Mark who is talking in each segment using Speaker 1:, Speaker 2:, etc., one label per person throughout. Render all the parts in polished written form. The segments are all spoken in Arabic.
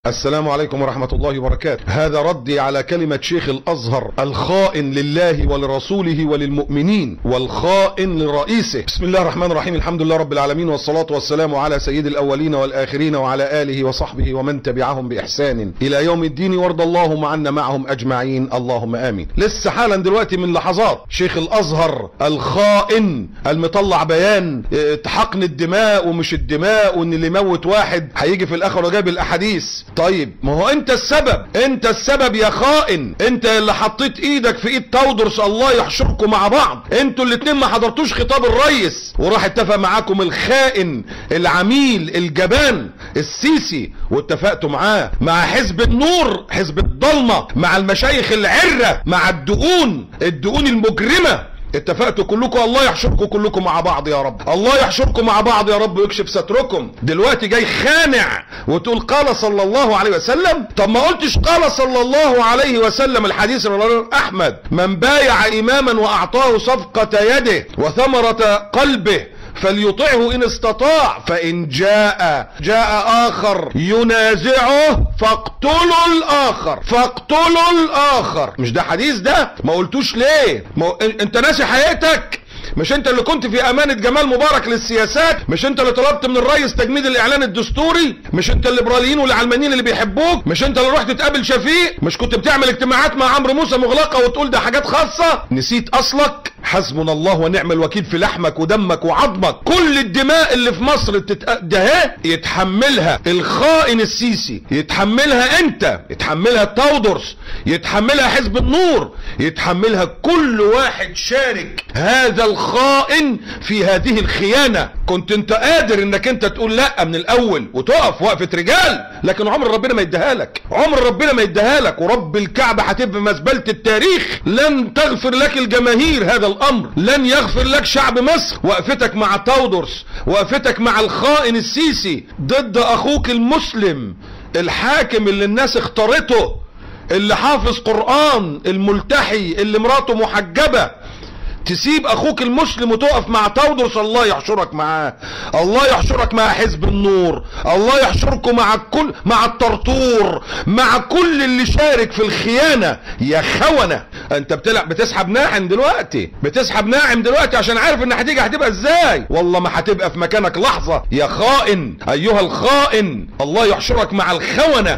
Speaker 1: السلام عليكم ورحمة الله وبركاته. هذا ردي على كلمة شيخ الأزهر الخائن لله ولرسوله وللمؤمنين والخائن لرئيسه. بسم الله الرحمن الرحيم، الحمد لله رب العالمين، والصلاة والسلام على سيد الأولين والآخرين وعلى آله وصحبه ومن تبعهم بإحسان إلى يوم الدين، وارض اللهم عنا معهم أجمعين، اللهم آمين. لسه حالا دلوقتي من لحظات شيخ الأزهر الخائن المطلع بيان حقن الدماء ومش الدماء، وان اللي يموت واحد هيجي في الآخر وجاب الأحاديث. طيب ما هو انت السبب يا خائن، انت اللي حطيت ايدك في ايد تودرس، الله يحشركم مع بعض. انتوا الاتنين ما حضرتوش خطاب الرئيس، وراح اتفق معاكم الخائن العميل الجبان السيسي، واتفقتوا معاه مع حزب النور، حزب الضلمة، مع المشايخ العرة، مع الدقون المجرمة. اتفقتوا كلكم، الله يحشركم كلكم مع بعض يا رب، الله يحشركم مع بعض يا رب ويكشف ستركم. دلوقتي جاي خانع وتقول قال صلى الله عليه وسلم. طب ما قلتش قال صلى الله عليه وسلم الحديث رواه احمد: من بايع اماما واعطاه صفقة يده وثمرة قلبه فليطعه ان استطاع، فان جاء اخر ينازعه فاقتلوا الاخر. مش ده حديث ده؟ ما قلتوش ليه؟ انت ناسي حياتك؟ مش انت اللي كنت في امانة جمال مبارك للسياسات؟ مش انت اللي طلبت من الرئيس تجميد الاعلان الدستوري؟ مش انت الليبراليين والعلمانيين اللي بيحبوك؟ مش انت اللي رحت تقابل شفيق؟ مش كنت بتعمل اجتماعات مع عمرو موسى مغلقة وتقول ده حاجات خاصة؟ نسيت اصلك؟ حسبنا الله ونعم الوكيل في لحمك ودمك وعظمك. كل الدماء اللي في مصر ده يتحملها الخائن السيسي، يتحملها انت، يتحملها التودرس، يتحملها حزب النور، يتحملها كل واحد شارك هذا الخائن في هذه الخيانة. كنت انت قادر انك انت تقول لا من الاول وتقف وقفة رجال، لكن عمر ربنا ما يديها لك، عمر ربنا ما يديها لك، ورب الكعبة هتبقى مزبلة التاريخ. لن تغفر لك الجماهير هذا الامر، لن يغفر لك شعب مصر. وقفتك مع تودرس، وقفتك مع الخائن السيسي ضد اخوك المسلم الحاكم اللي الناس اختارته، اللي حافظ قرآن، الملتحي اللي مراته محجبة، تسيب اخوك المسلم وتقف مع تودرس؟ الله يحشرك معاه، الله يحشرك مع حزب النور، الله يحشركم مع الطرطور، مع كل اللي شارك في الخيانة يا خونة. انت بتسحب ناعم دلوقتي عشان عارف ان هتبقى ازاي. والله ما هتبقى في مكانك لحظة يا خائن، ايها الخائن. الله يحشرك مع الخونة.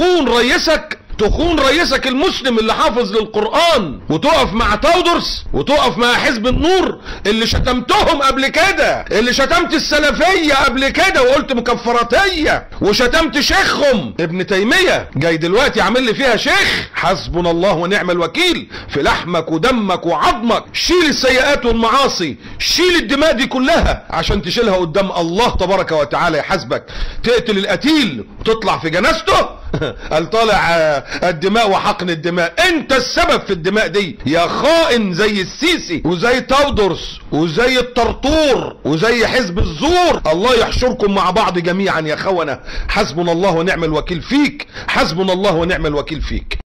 Speaker 1: تخون رئيسك المسلم اللي حافظ للقرآن، وتقف مع تودرس، وتقف مع حزب النور اللي شتمتهم قبل كده، اللي شتمت السلفية قبل كده وقلت مكفراتية، وشتمت شيخهم ابن تيمية، جاي دلوقتي عامل لي فيها شيخ. حسبنا الله ونعم الوكيل في لحمك ودمك وعظمك. شيل السيئات والمعاصي، شيل الدماء دي كلها عشان تشيلها قدام الله تبارك وتعالى يحاسبك. تقتل القتيل وتطلع في جنازته؟ قال طالع الدماء وحقن الدماء. انت السبب في الدماء دي يا خائن، زي السيسي وزي تودرس وزي الطرطور وزي حزب الزور. الله يحشركم مع بعض جميعا يا خونة. حسبنا الله ونعم الوكيل فيك، حسبنا الله ونعم الوكيل فيك.